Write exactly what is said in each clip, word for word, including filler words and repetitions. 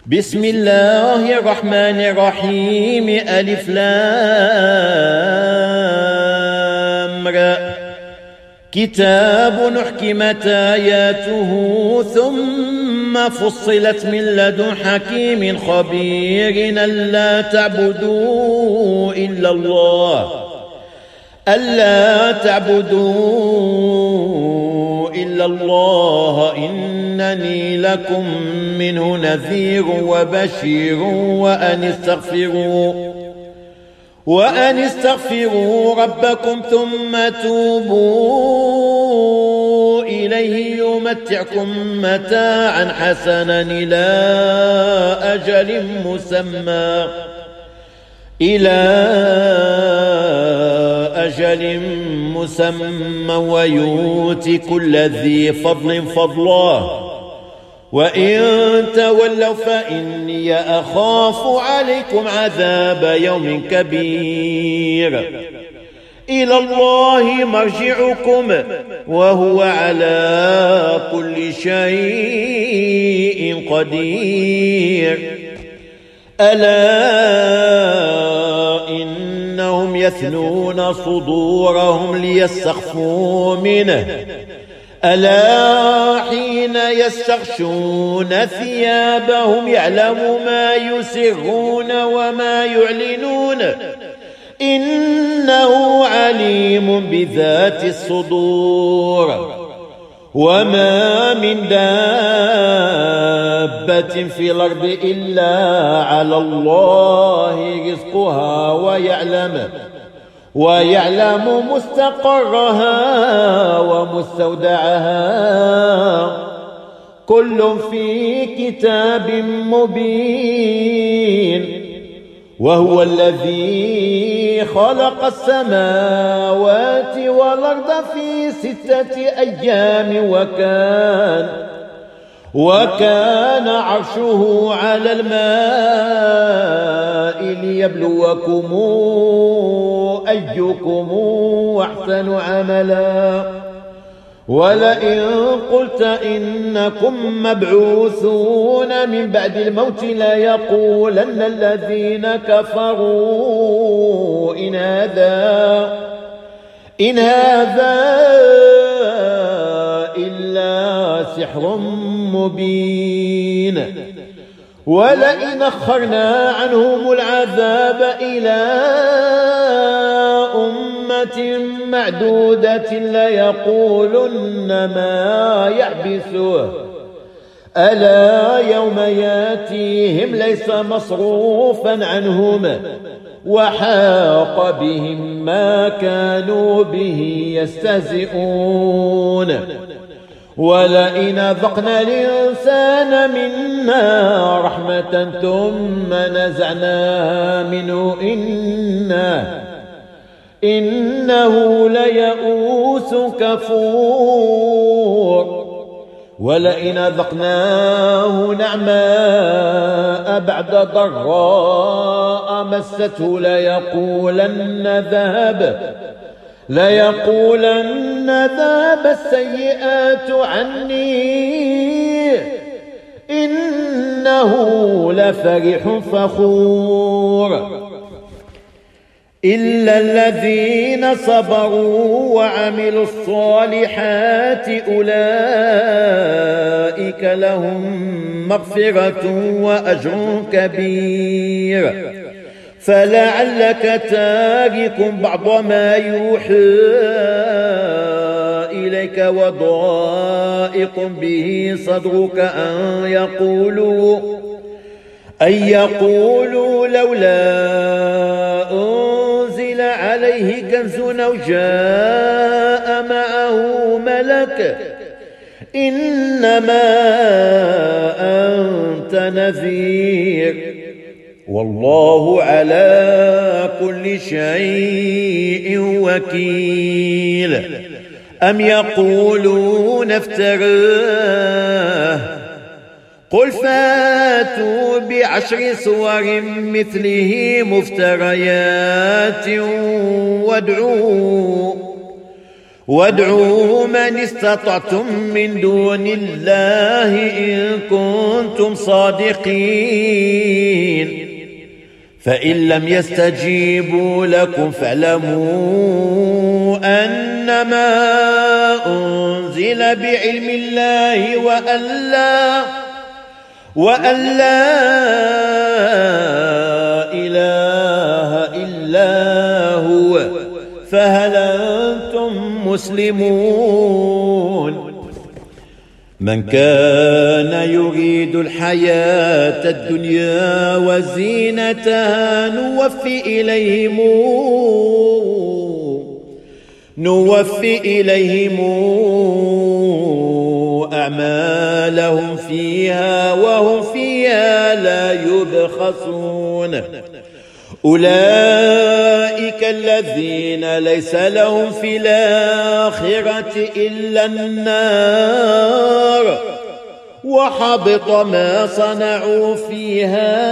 بسم الله الرحمن الرحيم. ألف لام را. كتاب أحكمت آياته ثم فصلت من لدن حكيم خبير ألا تعبدوا إلا الله ألا تعبدوا إلا الله إنني لكم منه نذير وبشير وأن استغفروا وأن استغفروا ربكم ثم توبوا إليه يمتعكم متاعا حسنا إلى أجل مسمى إلى أجل مسمى ويؤتي كل ذي فضل فضله وإن تولوا فإني أخاف عليكم عذاب يوم كبير إلى الله مرجعكم وهو على كل شيء قدير. ألا إنهم يثنون صدورهم ليستخفوا منه ألا حين يستغشون ثيابهم يعلم ما يسرون وما يعلنون إنه عليم بذات الصدور. وما من دابة في الأرض إلا على الله رزقها ويعلم ويعلم مستقرها ومستودعها كل في كتاب مبين. وهو الذي خلق السماوات والأرض في ستة أيام وكان وكان عرشه على الماء ليبلوكم أيكم أحسن عملا. ولئن قلت إنكم مبعوثون من بعد الموت ليقولن الذين كفروا إن هذا إن هذا إلا سحر مبين. ولئن أخرنا عنهم العذاب إلى أمة معدودة ليقولن ما يحبسه ألا يوم ياتيهم ليس مصروفا عنهم وحاق بهم ما كانوا به يستهزئون. ولئن أذقنا الإنسان منا رحمة ثم نزعناها منه إنه إنه ليئوس كفور. ولئن أذقناه نعماء بعد ضراء مسته ليقولن ذهب ليقولن ذهب السيئات عني إنه لفرح فخور. إلا الذين صبروا وعملوا الصالحات أولئك لهم مغفرة وأجر كبير. فلعلك تارك بعض ما يوحى إليك وضائق به صدرك أن يقولوا أن يقولوا لولا أنزل عليه كنز أو جاء معه ملك إنما أنت نذير والله على كل شيء وكيل. أم يقولون افتراه قل فاتوا بعشر صور مثله مفتريات وادعوا وادعوا من استطعتم من دون الله إن كنتم صادقين فإن لم يستجيبوا لكم فاعلموا أنما أنزل بعلم الله وأن لا وأن لا إله إلا هو فهل أنتم مسلمون؟ من كان يريد الحياة الدنيا وزينتها نوفي إليهم نوفي إليهم أعمالهم فيها وهم فيها لا يبخسون. أولئك الذين ليس لهم في الآخرة إلا النار وحبط ما صنعوا فيها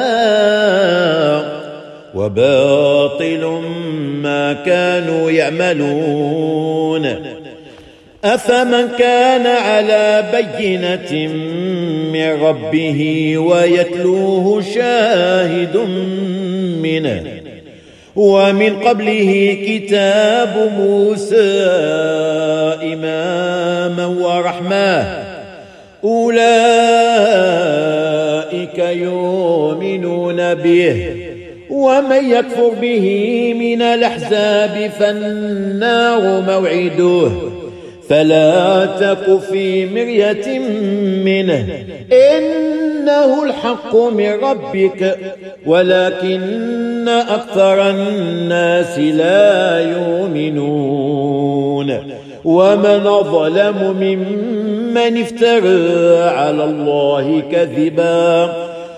وباطل ما كانوا يعملون. أفمن كان على بينة من ربه ويتلوه شاهد منه ومن قبله كتاب موسى إماما ورحمة أولئك يؤمنون به ومن يكفر به من الأحزاب فالنار موعده فلا تك في مرية منه إنه الحق من ربك ولكن أكثر الناس لا يؤمنون. ومن ظلم ممن افترى على الله كذبا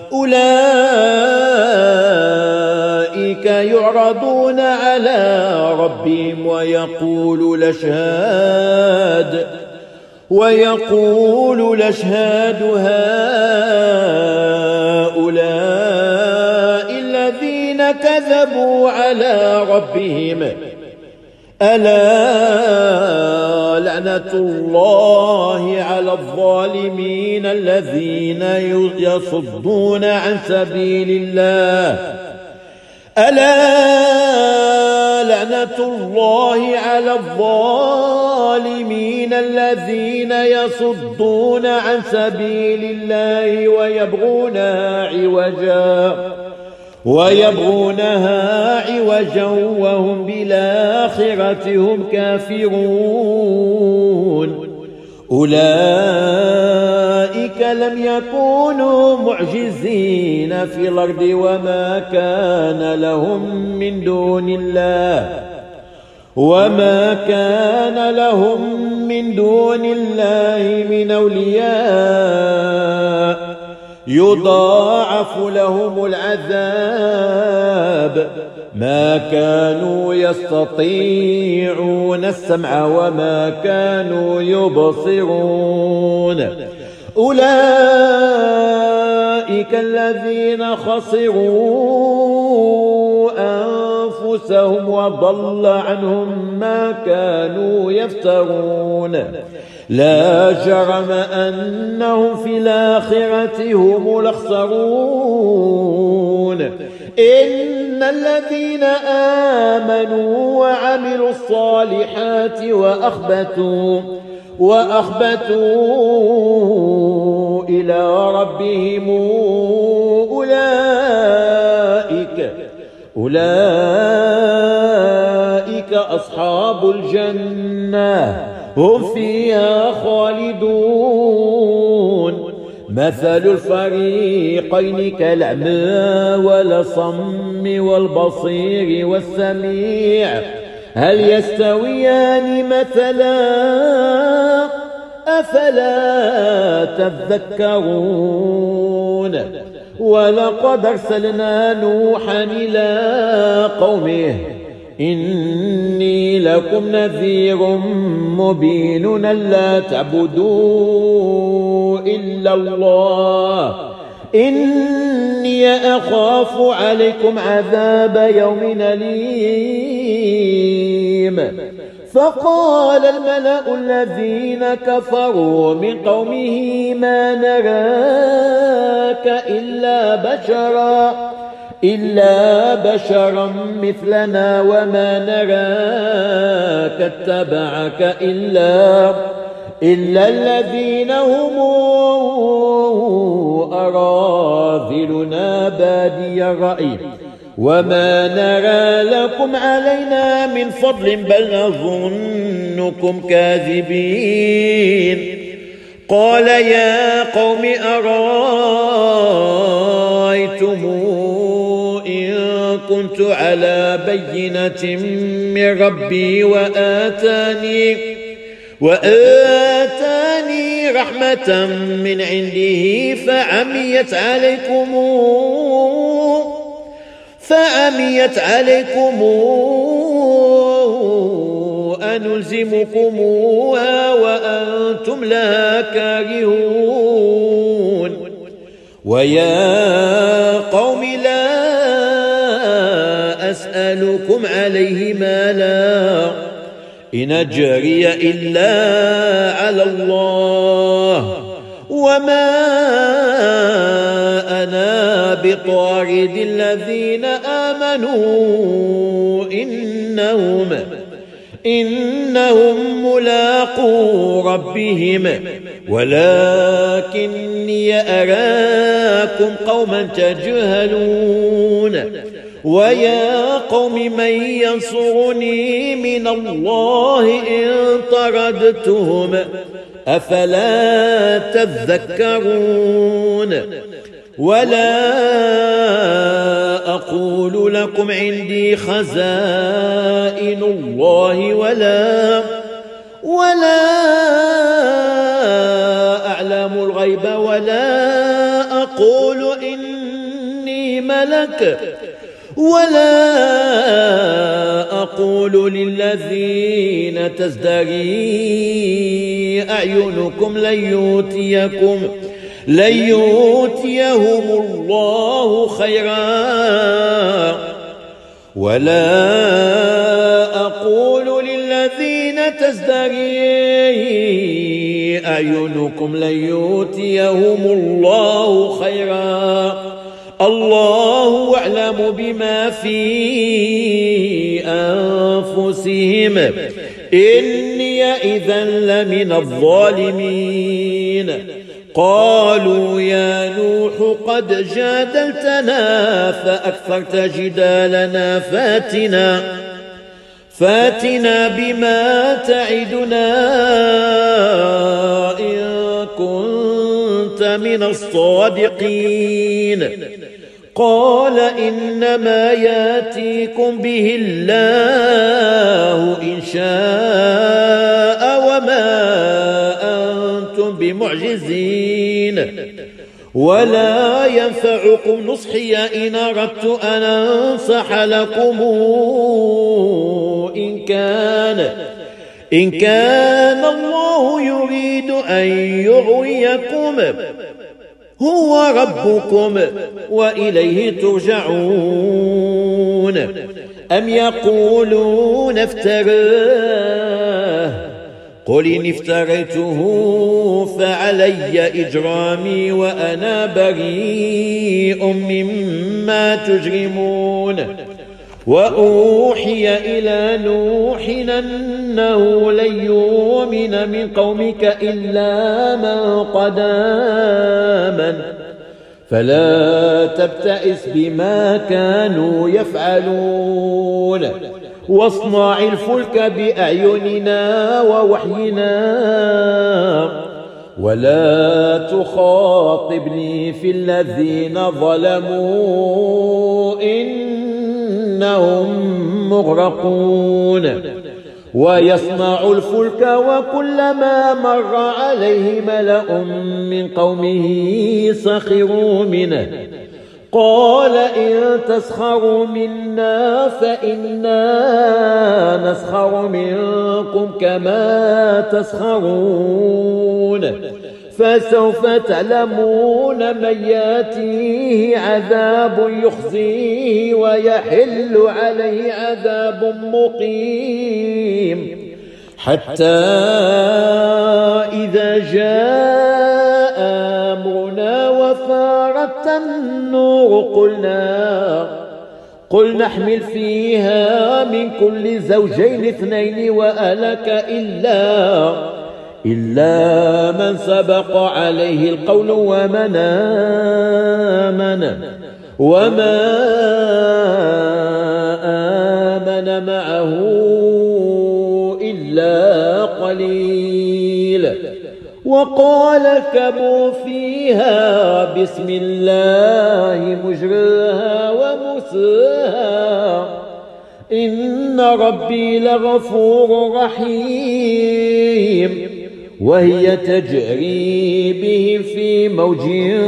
أولئك يعرضون على ربهم ويقول الأشهاد ويقول الأشهاد هؤلاء الذين كذبوا على ربهم ألا لعنة الله على الظالمين الذين يصدون عن سبيل الله ألا لعنة الله على الظالمين الذين يصدون عن سبيل الله ويبغونها عوجا ويبغونها عوجا وهم بالآخرة هم كافرون. أولئك لم يكونوا معجزين في الأرض وما كان لهم من دون الله وما كان لهم من دون الله من أولياء يضاعف لهم العذاب ما كانوا يستطيعون السمع وما كانوا يبصرون. أولئك الذين خسروا أنفسهم وضل عنهم ما كانوا يفترون. لا جرم أنهم في الآخرة هم الأخسرون. إن الذين آمنوا وعملوا الصالحات وأخبتوا وأخبتوا إلى ربهم أولئك أولئك أصحاب الجنة هم فيها خالدون. مثل الفريقين كالأعمى والأصم والبصير والسميع هل يستويان مثلا أفلا تذكرون. ولقد أرسلنا نوحا إلى قومه إني لكم نذير مبين ألا تعبدوا إلا الله إني أخاف عليكم عذاب يوم أليم. فقال الملأ الذين كفروا من قومه ما نراك إلا بشرا إلا بشرا مثلنا وما نراك اتبعك إلا إلا الذين هم أراذلنا بادي الرأي وما نرى لكم علينا من فضل بل نظنكم كاذبين. قال يا قوم أرأيتم إن كنت على بينة من ربي وآتاني وآتاني رحمة من عنده فعميت عليكم فعميت عليكم أنلزمكموها وأنتم لها كارهون. ويا قوم لا أسألكم عليه مالا إن أجري إلا على الله وما أنا بطارد الذين آمنوا إنهم إنهم ملاقو ربهم ولكني أراكم قوما تجهلون. ويا قوم من ينصرني من الله إن طردتهم أفلا تذكرون. ولا أقول لكم عندي خزائن الله ولا ولا أعلم الغيب ولا أقول إني ملك ولا أقول للذين تزدري أعينكم لن يؤتيكم لن يؤتيهم الله خيرا ولا أقول للذين تزدري أعينكم لن يؤتيهم الله خيرا الله أعلم بما في أنفسهم إني إذا لمن الظالمين. قالوا يا نوح قد جادلتنا فأكثرت جدالنا فاتنا فاتنا بما تعدنا إن كنت من الصادقين. قال إنما ياتيكم به الله إن شاء وما أنتم بمعجزين ولا ينفعكم نصحي إن أردت أن أنصح لكم إن كان إن كان الله يريد أن يغويكم هو ربكم وإليه ترجعون. أم يقولون افتراه قل إن افتريته فعلي إجرامي وأنا بريء مما تجرمون. وأوحي إلى نوح أنه لن يؤمن من قومك إلا من قد آمن فلا تبتئس بما كانوا يفعلون واصنع الفلك بأعيننا ووحينا ولا تخاطبني في الذين ظلموا إنهم مغرقون. ويصنع الفلك وكلما مر عليه ملأ من قومه سخروا منه قال إن تسخروا منا فإنا نسخر منكم كما تسخرون فسوف تعلمون من ياتيه عذاب يخزيه ويحل عليه عذاب مقيم. حتى إذا جاء أمرنا وفارت النور قلنا قل نحمل فيها من كل زوجين اثنين وأهلك إلا إلا من سبق عليه القول ومن آمن وما آمن معه إلا قليل. وقال اركبوا فيها بسم الله مجرها ومرساها إن ربي لغفور رحيم. وهي تجري بهم في موج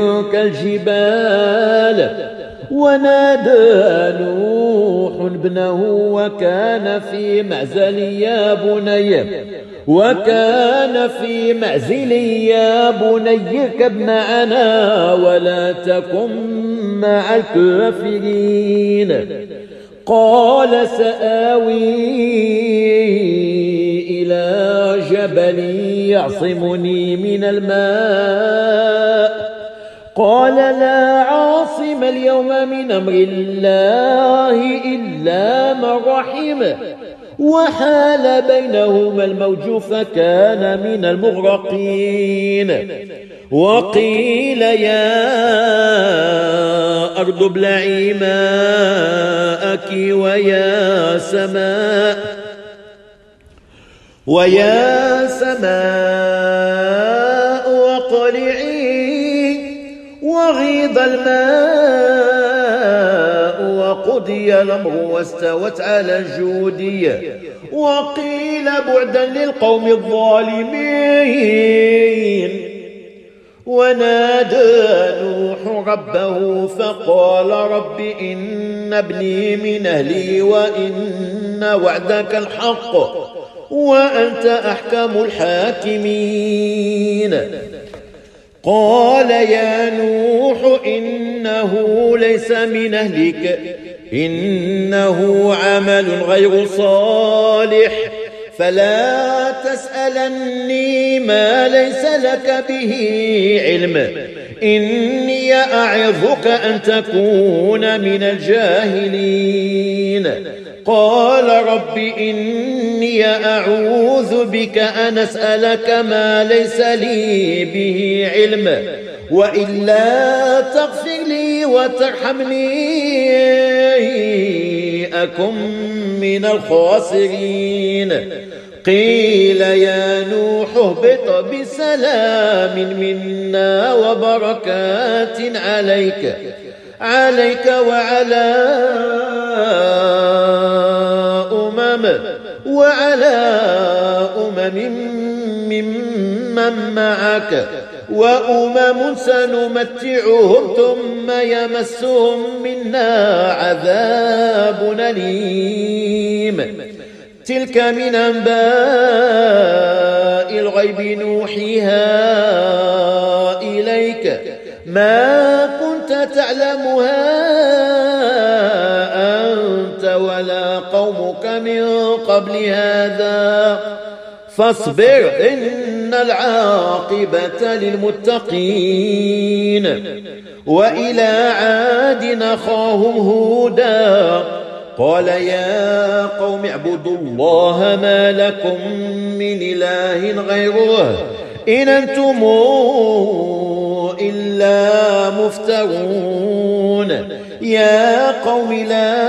كالجبال ونادى نوح ابنه وكان في معزل يا بني وكان في معزل يا بني اركب معنا ولا تكن مع الكافرين. قال سآوي إلى جبل يعصمني من الماء قال لا عاصم اليوم من أمر الله إلا من رحمه وحال بينهما الموج فكان من المغرقين. وقيل يا أرض ابلعي ماءك ويا سماء ويا سماء واقلعي وغيض الماء وقضي الأمر واستوت على الجودي. وقيل بعدا للقوم الظالمين. ونادى نوح ربه فقال رب إن ابني من أهلي وإن وعدك الحق وأنت أحكم الحاكمين. قال يا نوح إنه ليس من أهلك إنه عمل غير صالح فلا تسألني ما ليس لك به علم إني أعظك أن تكون من الجاهلين. قال رب إني أعوذ بك أن أسألك ما ليس لي به علم وإلا تغفر لي وترحمني أكن من الخاسرين. قيل يا نوح اهبط بسلام منا وبركات عليك عليك وعلى أمم وعلى أمم ممن معك وأمم سنمتعهم ثم يمسهم منا عذاب أليم. تلك من أنباء الغيب نوحيها إليك ما كنت تعلمها أنت ولا قومك من قبل هذا فاصبر إن العاقبة للمتقين. وإلى عاد أخاهم هودا قال يا قوم اعبدوا الله ما لكم من إله غيره إن أنتم إلا مفترون. يا قوم لا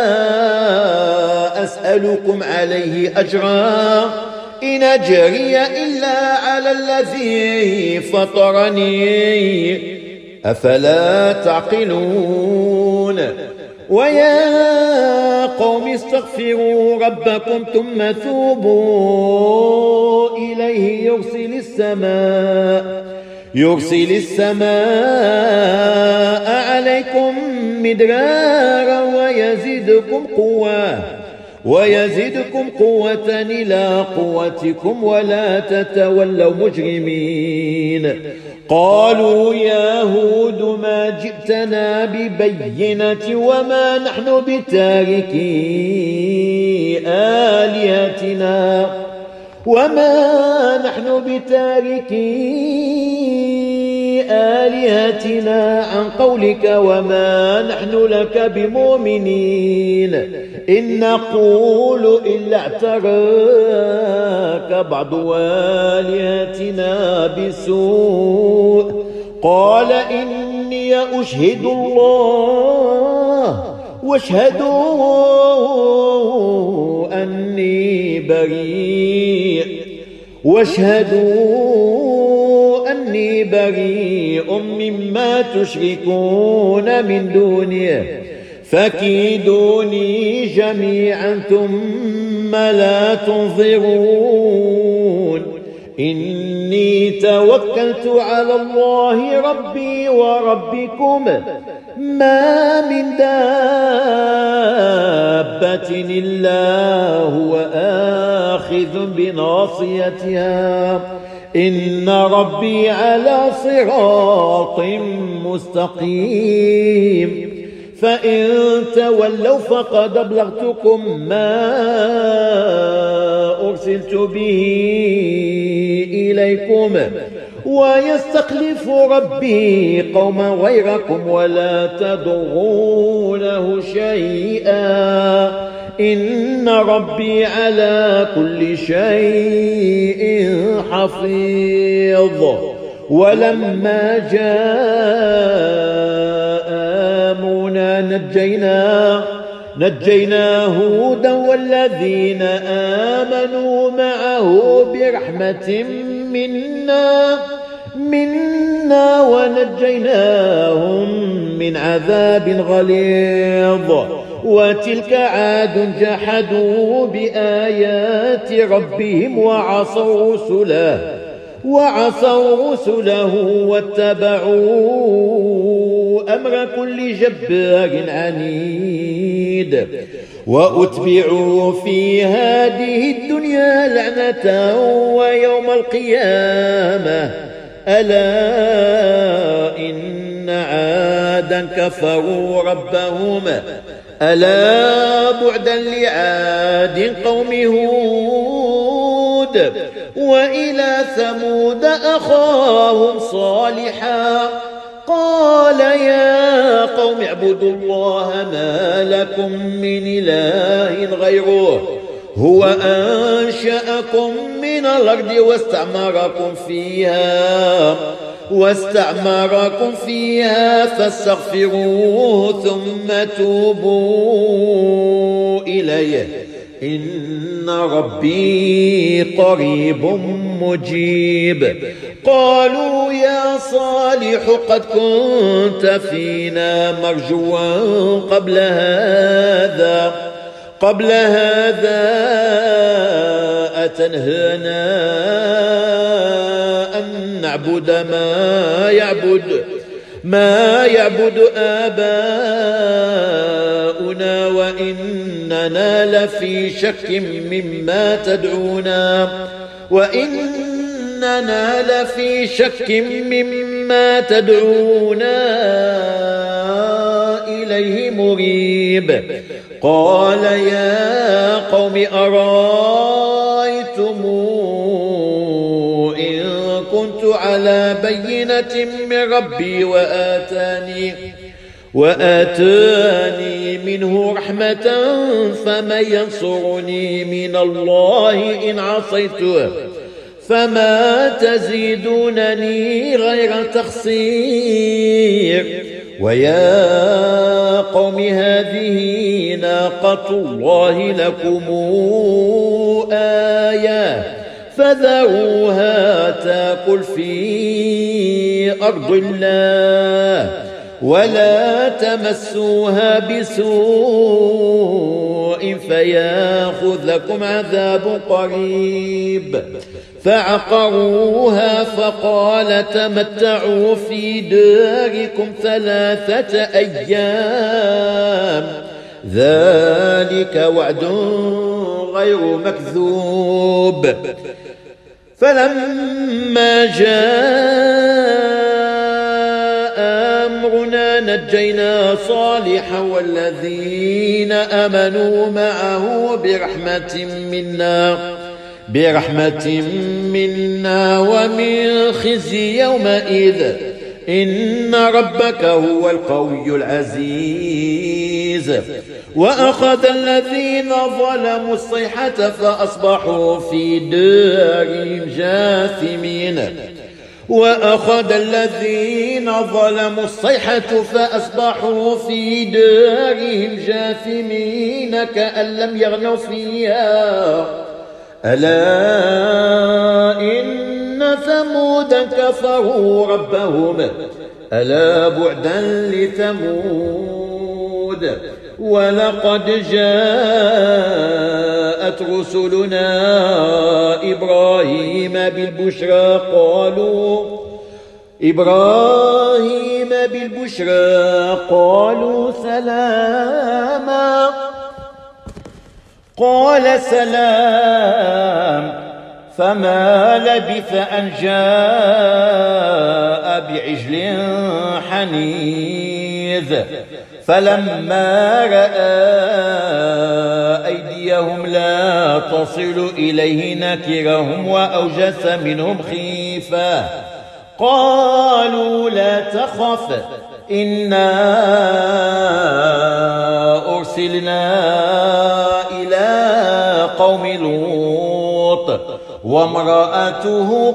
أسألكم عليه أجرا إن أجري إلا على الذي فطرني أفلا تعقلون. ويا قوم استغفروا ربكم ثم توبوا إليه يرسل السماء يرسل السماء عليكم مدرارا ويزدكم قوة ويزدكم قوة إلى قوتكم ولا تتولوا مجرمين. قالوا يا هود ما جئتنا ببينة وما نحن بتاركي آلهتنا وما نحن بتاركي آلهتنا عن قولك وما نحن لك بمؤمنين إن نقول إلا اعتراك بعض آلهتنا بسوء قال إني أشهد الله واشهدوا أني بريء واشهدوا أني بريء مما تشركون من دونه فكيدوني جميعا ثم لا تنظرون إني توكلت على الله ربي وربكم ما من دابة إلا هو آخذ بناصيتها إن ربي على صراط مستقيم فإن تولوا فقد أبلغتكم ما أرسلت به إليكم ويستخلف ربي قوما غيركم ولا تضرونه شيئا إن ربي على كل شيء حفيظ ولما جاء أمرنا نجينا نجينا هودا والذين آمنوا معه برحمة منا منا ونجيناهم من عذاب غليظ وتلك عاد جحدوا بآيات ربهم وعصوا رسله وعصوا رسله واتبعوا أمر كل جبار عنيد وأتبعوا في هذه الدنيا لعنة ويوم القيامة ألا إن عادا كفروا ربهم ألا بعدا لعاد قوم هود وإلى ثمود أخاهم صالحا قال يا قوم اعبدوا الله ما لكم من إله غيره هو أنشأكم من الأرض واستعمركم فيها واستعمركم فيها فاستغفروه ثم توبوا إليه إن ربي قريب مجيب قالوا يا صالح قد كنت فينا مرجوا قبل هذا قبل هذا أتنهانا أن نعبد ما يعبد ما يعبد آباؤنا وإننا لفي شك مما تدعونا وإننا لفي شك مما تدعونا إليه مريب قال يا قوم أرأيتم إن كنت على بينة من ربي وآتاني وآتاني منه رحمة فمن ينصرني من الله إن عصيته فما تزيدونني غير تخسير ويا قوم هذه ناقة الله لكم آية فذروها تاكل في أرض الله ولا تمسوها بسوء فياخذكم عذاب قريب فعقروها فقال تمتعوا في داركم ثلاثة أيام ذلك وعد غير مكذوب فلما جاء أمرنا نجينا صالحا والذين آمنوا معه برحمة منا برحمة منا ومن خزي يومئذ إن ربك هو القوي العزيز. وأخذ الذين ظلموا الصيحة فأصبحوا في دارهم جاثمين وأخذ الذين ظلموا الصيحة فأصبحوا في دارهم جاثمين كأن لم يغنوا فيها ألا إن ثمود كفروا ربهم ألا بعدا لثمود. ولقد جاءت رسلنا إبراهيم بالبشرى قالوا إبراهيم بالبشرى قالوا سلاما قال سلام فما لبث أن جاء بعجل حنيذ. فلما رأى أيديهم لا تصل إليه نكرهم وأوجس منهم خيفة قالوا لا تخف إنا أرسلنا إلى قوم لوط وامرأته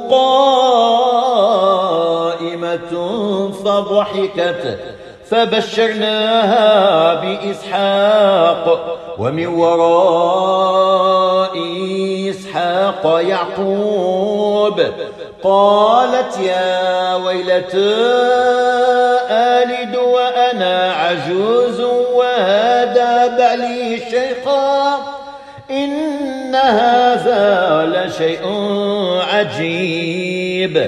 قائمة فضحكت فبشرناها بإسحاق ومن وراء إسحاق يعقوب. قالت يا ويلتى آلد وأنا عجوز وهذا بعلي شيخا إن هذا لشيء عجيب.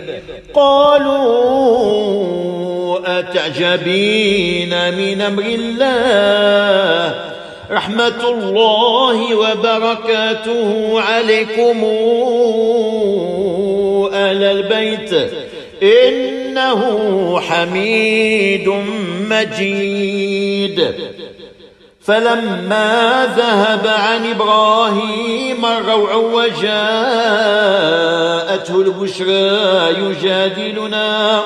قالوا أتعجبين من أمر الله رحمة الله وبركاته عليكم أهل البيت إنه حميد مجيد. فلما ذهب عن إبراهيم الروع وجاءته البشرى يجادلنا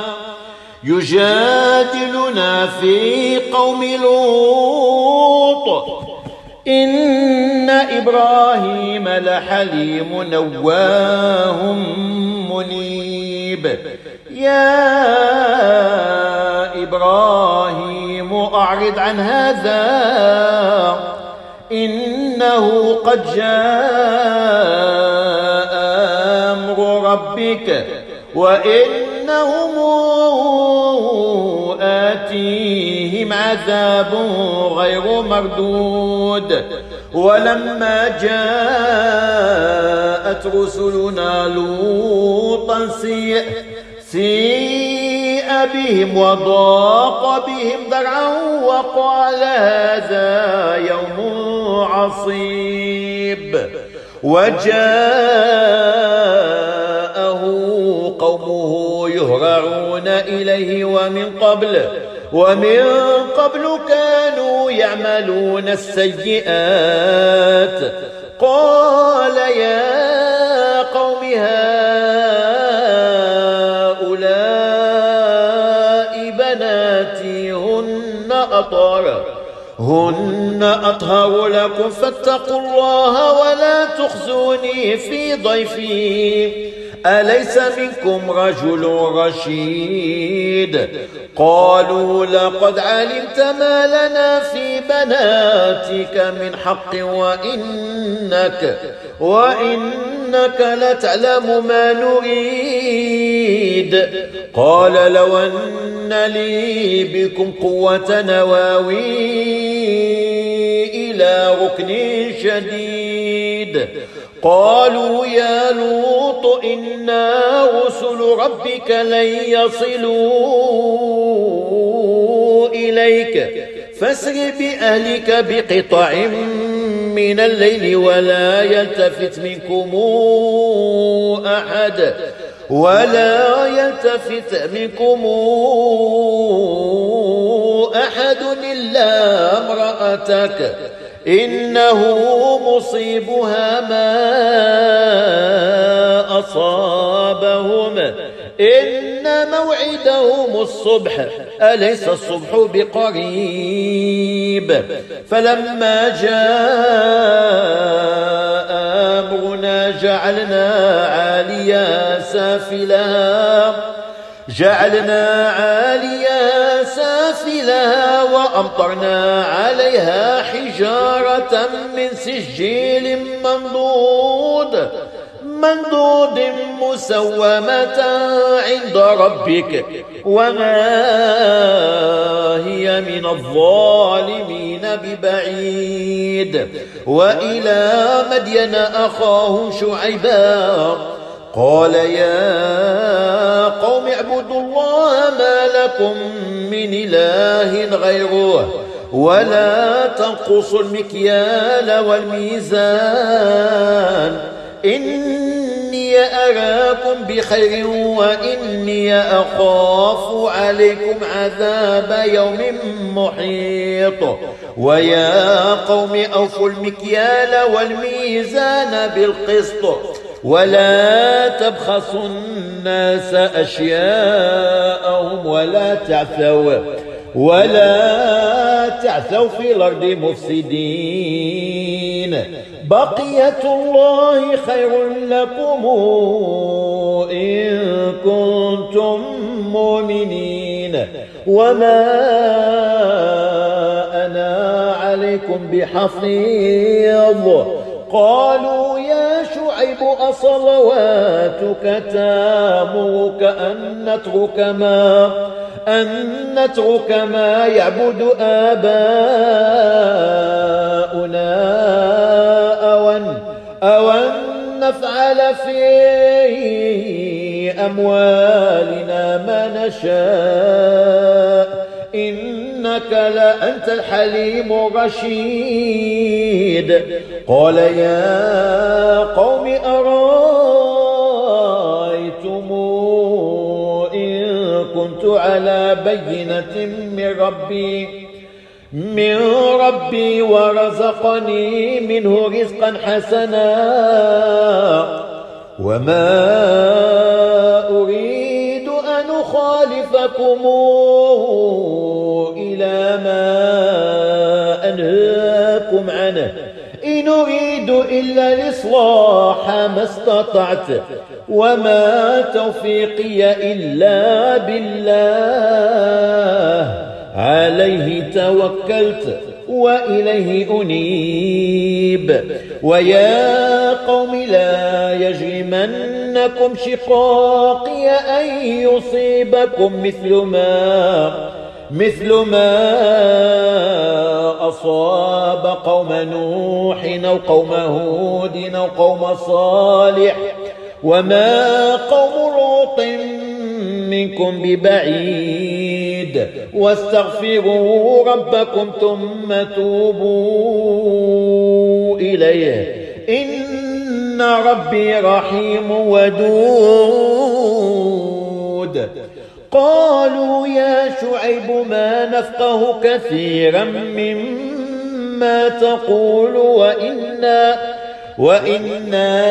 يجادلنا في قوم لوط إن إبراهيم لحليم نواه منيب. يا إبراهيم أعرض عن هذا إنه قد جاء أمر ربك وإنهم آتيهم عذاب غير مردود. ولما جاءت رسلنا لوطا سيء, سيء بهم وضاق بهم ذرعا وقال هذا يوم عصيب. وجاءه قومه يهرعون إليه ومن قبل ومن قبل كانوا يعملون السيئات. قال يا قوم هؤلاء بناتي هن أطهر هن أطهر لكم فاتقوا الله ولا تخزوني في ضيفي أليس منكم رجل رشيد. قالوا لقد علمت ما لنا في بناتك من حق وإنك وإنك لتعلم ما نريد. قال لو أن لي بكم قوة نواوي إلى ركن شديد. قالوا يا لوط إنا رسل ربك لن يصلوا إليك فاسر بأهلك بقطع من الليل ولا يلتفت منكم أحد ولا يلتفت منكم أحد إلا امرأتك إنه مصيبها ما أصابهم إن موعدهم الصبح أليس الصبح بقريب فلما جاء أمرنا جعلنا عاليا سافلها جعلنا عاليا سافلها وأمطرنا عليها حجارة من سجيل منضود منضود مسومة عند ربك وما هي من الظالمين ببعيد. وإلى مدين أخاهم شعيبا قال يا قوم اعبدوا الله ما لكم من إله غيره ولا تنقصوا المكيال والميزان إني أراكم بخير وإني أخاف عليكم عذاب يوم محيط. ويا قوم أوفوا المكيال والميزان بالقسط ولا تبخسوا الناس أشياءهم ولا تعثوا ولا تعثوا في الأرض مفسدين. بقية الله خير لكم إن كنتم مؤمنين وما أنا عليكم بحفيظ. قالوا يا شعيب أصلواتك تامرك أن نترك ما أن نترك ما يعبد آباؤنا أو أن, أو أن نفعل في أموالنا ما نشاء إنك لأنت الحليم الرشيد. قال يا قوم أرأيتم إن كنت على بينة من ربي من ربي ورزقني منه رزقا حسنا وما أريد أن أخالفكم إلى ما أنهاكم عنه إن أريد إلا الإصلاح ما استطعت وما توفيقي إلا بالله عليه توكلت وإليه أنيب. ويا قوم لا يجرمنكم شقاقي أن يصيبكم مثل ما مثل ما أصاب قوم نوح أو قوم هود أو قوم صالح وما قوم لوط منكم ببعيد. واستغفروا ربكم ثم توبوا إليه إن ربي رحيم ودود. قالوا يا شعيب ما نفقه كثيرا مما تقول وإنا وإنا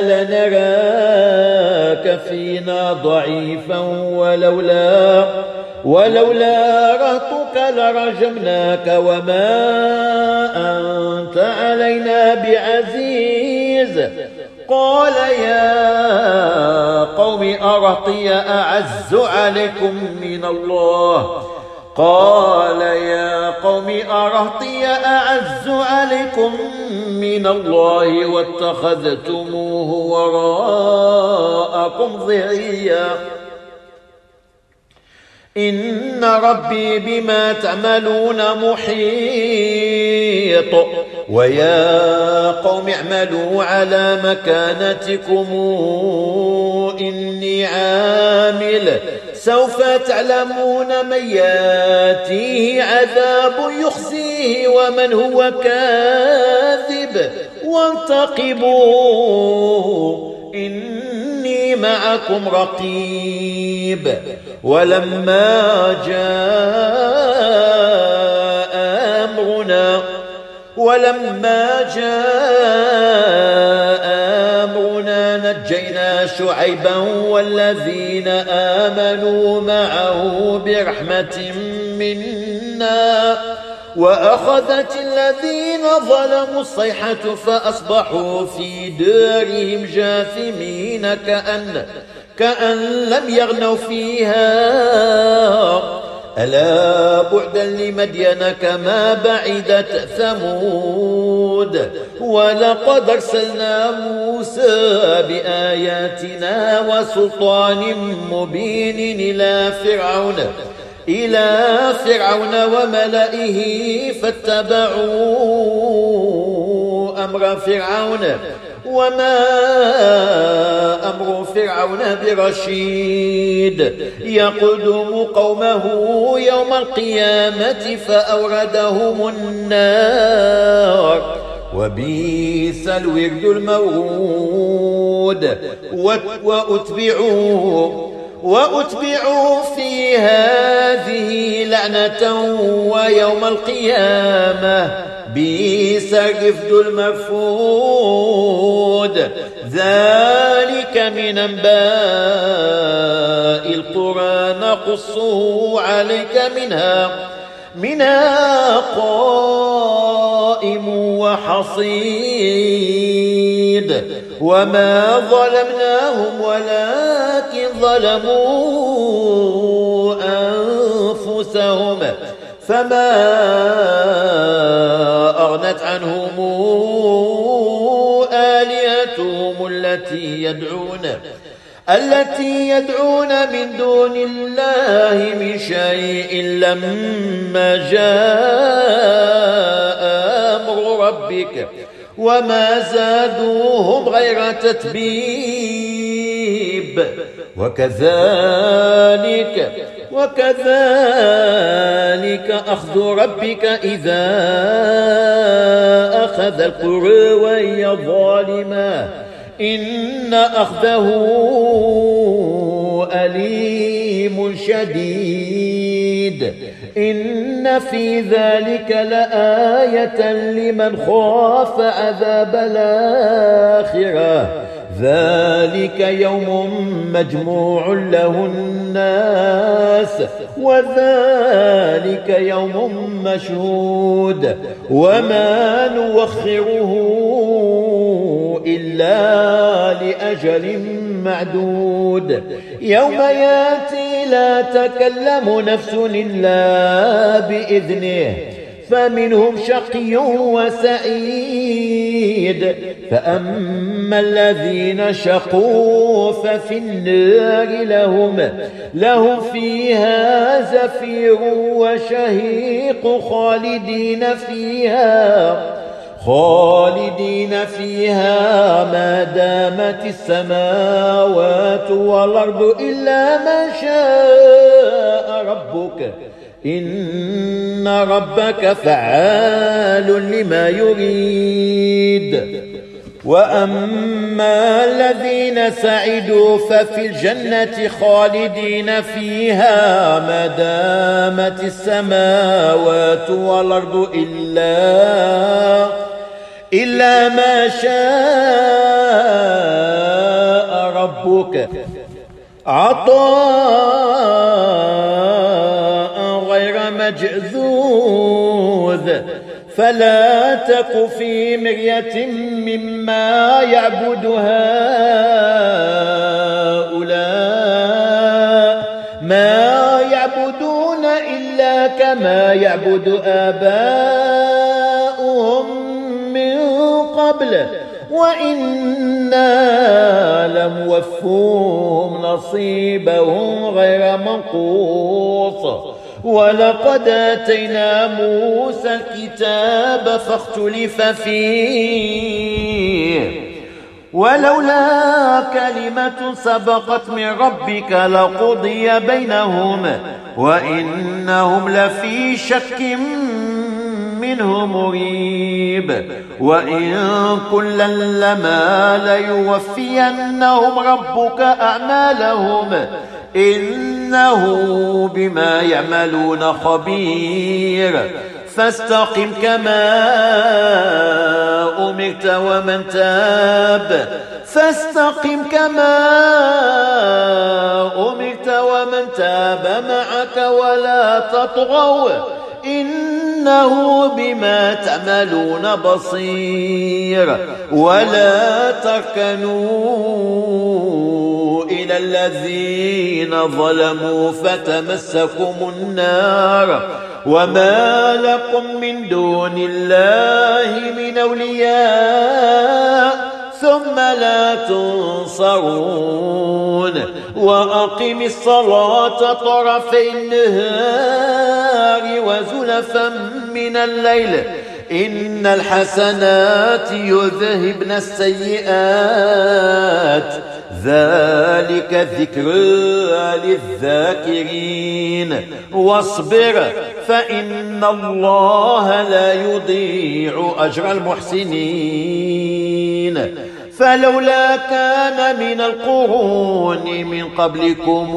لنراك فينا ضعيفا ولولا ولولا رهطك لرجمناك وما أنت علينا بعزيز. قال يا قوم أرهطي أعز عليكم من الله قال يا قوم أرهطي أعز عليكم من الله واتخذتموه وراءكم ظهريا إن ربي بما تعملون محيط. ويا قوم اعملوا على مكانتكم إني عامل سوف تعلمون من ياتيه عذاب يخزيه ومن هو كاذب وارتقبوا إني معكم رقيب. ولما جاء أمرنا ولما جاء أمرنا نجينا شعيبا والذين آمنوا معه برحمة منا وأخذت الذين ظلموا الصيحة فأصبحوا في دارهم جاثمين كأن, كأن لم يغنوا فيها ألا بعدا لمدين كما بعدت ثمود ولقد أرسلنا موسى بآياتنا وسلطان مبين إلى فرعون إلى فرعون وملئه فاتبعوا أمر فرعون وما أمر فرعون برشيد يقدم قومه يوم القيامة فأوردهم النار وبئس الورد المورود وأتبعوا وأتبعوا في هذه لعنة ويوم القيامة بئس الرفد المرفود ذلك من أنباء القرى نقصه عليك منها منها قائم وحصيد وما ظلمناهم ولكن ظلموا أنفسهم فما أغنت عنهم آلهتهم التي يدعون التي يدعون من دون الله من شيء لما جاء أمر ربك وما زادوهم غير تتبيب وكذلك وكذلك أخذ ربك إذا أخذ القرى وهي ظالمة إن أخذه أليم شديد إن في ذلك لآية لمن خاف عذاب الآخرة ذلك يوم مجموع له الناس وذلك يوم مشهود وما نوخره إلا لأجل معدود يوم ياتي لا تكلم نفس إلا بإذنه فمنهم شقي وسعيد فأما الذين شقوا ففي النار لهم لهم فيها زفير وشهيق خالدين فيها خالدين فيها ما دامت السماوات والأرض إلا ما شاء ربك إن ربك فعال لما يريد وأما الذين سعدوا ففي الجنة خالدين فيها ما دامت السماوات والأرض إلا إلا ما شاء ربك عطاء غير مجذوذ فلا تك في مرية مما يعبد هؤلاء ما يعبدون إلا كما يعبد آباؤهم من قبل وإنا لموفوهم نصيبهم غير منقوص ولقد آتينا موسى الكتاب فاختلف فيه ولولا كلمة سبقت من ربك لقضي بينهم وإنهم لفي شك منه مريب وإن كلا لما ليوفينهم ربك أعمالهم إنه بما يعملون خبير فاستقم كما أمرت ومن تاب فاستقم كما أمرت ومن تاب معك ولا تطغوا إنه بما تعملون بصير ولا تركنوا إلى الذين ظلموا فتمسكم النار وما لكم من دون الله من أولياء ثم لا تنصرون وأقم الصلاة طرفي النهار وزلفا من الليل إن الحسنات يذهبن السيئات ذلك ذكر للذاكرين واصبر فإن الله لا يضيع أجر المحسنين فلولا كان من القرون من قبلكم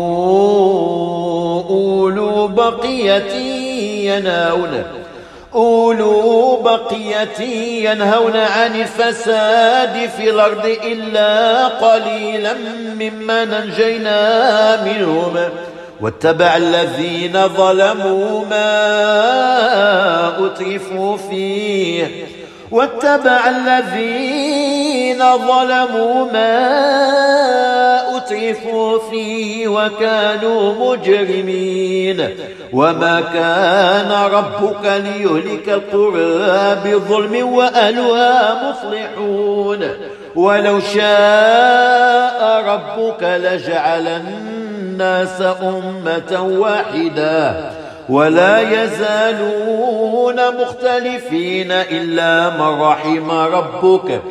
أولو بقية ينهون أولو بقية ينهون عن الفساد في الأرض إلا قليلا ممن أنجينا منهم واتبع الذين ظلموا ما أترفوا فيه واتبع الذين ظلموا ما أترفوا فيه وكانوا مجرمين وما كان ربك ليهلك القرى بظلم وأهلها مصلحون ولو شاء ربك لجعل الناس أمة واحدة ولا يزالون مختلفين إلا من رحم ربك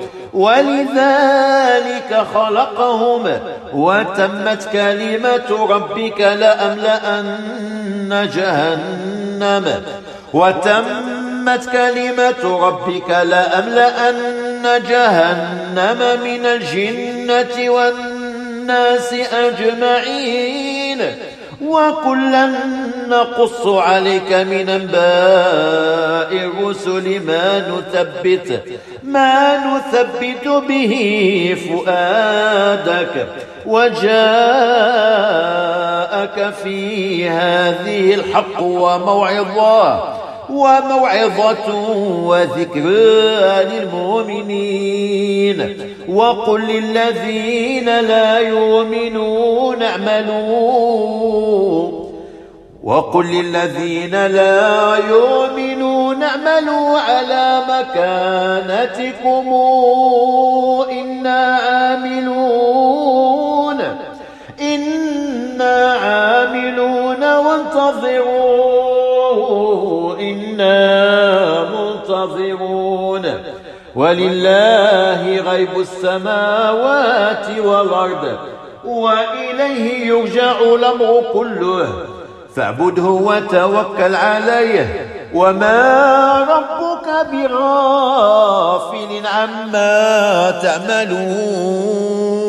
ولذلك خلقهم وتمت كلمة ربك لأملأن جهنم وتمت كلمة ربك لأملأن جهنم من الجنة والناس أجمعين وكلا نقص عليك من أنباء الرسل ما نثبت ما نثبت به فؤادك وجاءك في هذه الحق وموعظة وموعظة وذكرى للمؤمنين وقل للذين لا يؤمنون اعملوا وقل للذين لا يؤمنون اعملوا على مكانتكم إنا عاملون إنا عاملون وانتظروا إنا منتظرون ولله غيب السماوات والأرض وإليه يرجع الأمر كله فاعبده وتوكل عليه وما ربك بغافل عما تعملون